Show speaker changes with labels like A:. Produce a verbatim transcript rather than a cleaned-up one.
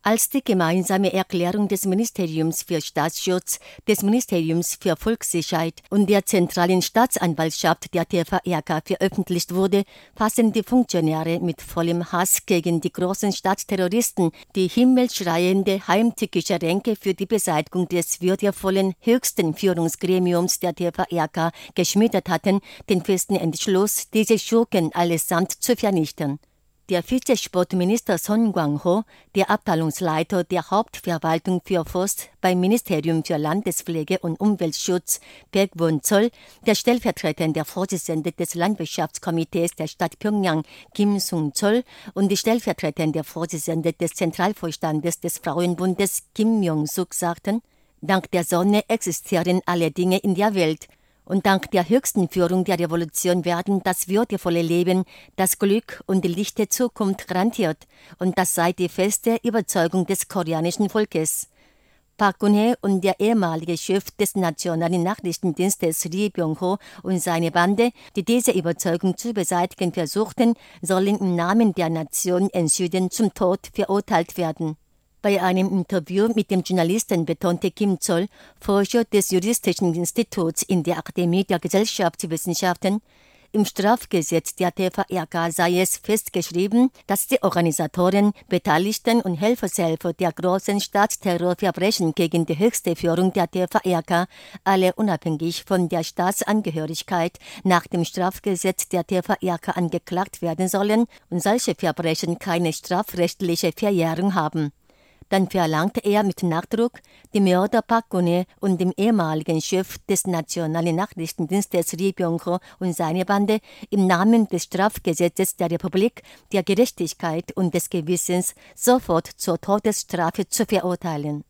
A: Als die gemeinsame Erklärung des Ministeriums für Staatsschutz, des Ministeriums für Volkssicherheit und der Zentralen Staatsanwaltschaft der T V R K veröffentlicht wurde, fassen die Funktionäre mit vollem Hass gegen die großen Staatsterroristen die himmelschreiende heimtückische Ränke für die Beseitigung des würdevollen höchsten Führungsgremiums der T V R K geschmiedet hatten, den festen Entschluss, diese Schurken allesamt zu vernichten. Der Vizesportminister Son Gwang-ho, der Abteilungsleiter der Hauptverwaltung für Forst beim Ministerium für Landespflege und Umweltschutz, Baek Won-chol, der stellvertretende Vorsitzende des Landwirtschaftskomitees der Stadt Pjöngjang, Kim Sung-chol, und die stellvertretende Vorsitzende des Zentralvorstandes des Frauenbundes, Kim Myung-suk, sagten: Dank der Sonne existieren alle Dinge in der Welt. Und dank der höchsten Führung der Revolution werden das würdevolle Leben, das Glück und die lichte Zukunft garantiert. Und das sei die feste Überzeugung des koreanischen Volkes. Park Geun-hye und der ehemalige Chef des Nationalen Nachrichtendienstes Lee Byung-ho und seine Bande, die diese Überzeugung zu beseitigen versuchten, sollen im Namen der Nation entschieden zum Tod verurteilt werden. Bei einem Interview mit dem Journalisten betonte Kim Chol, Forscher des Juristischen Instituts in der Akademie der Gesellschaftswissenschaften, im Strafgesetz der T V R K sei es festgeschrieben, dass die Organisatoren, Beteiligten und Helfershelfer der großen Staatsterrorverbrechen gegen die höchste Führung der T V R K alle unabhängig von der Staatsangehörigkeit nach dem Strafgesetz der T V R K angeklagt werden sollen und solche Verbrechen keine strafrechtliche Verjährung haben. Dann verlangte er mit Nachdruck, die Mörder Park Geun-hye und dem ehemaligen Chef des Nationalen Nachrichtendienstes Lee Byung-ho und seine Bande im Namen des Strafgesetzes der Republik, der Gerechtigkeit und des Gewissens sofort zur Todesstrafe zu verurteilen.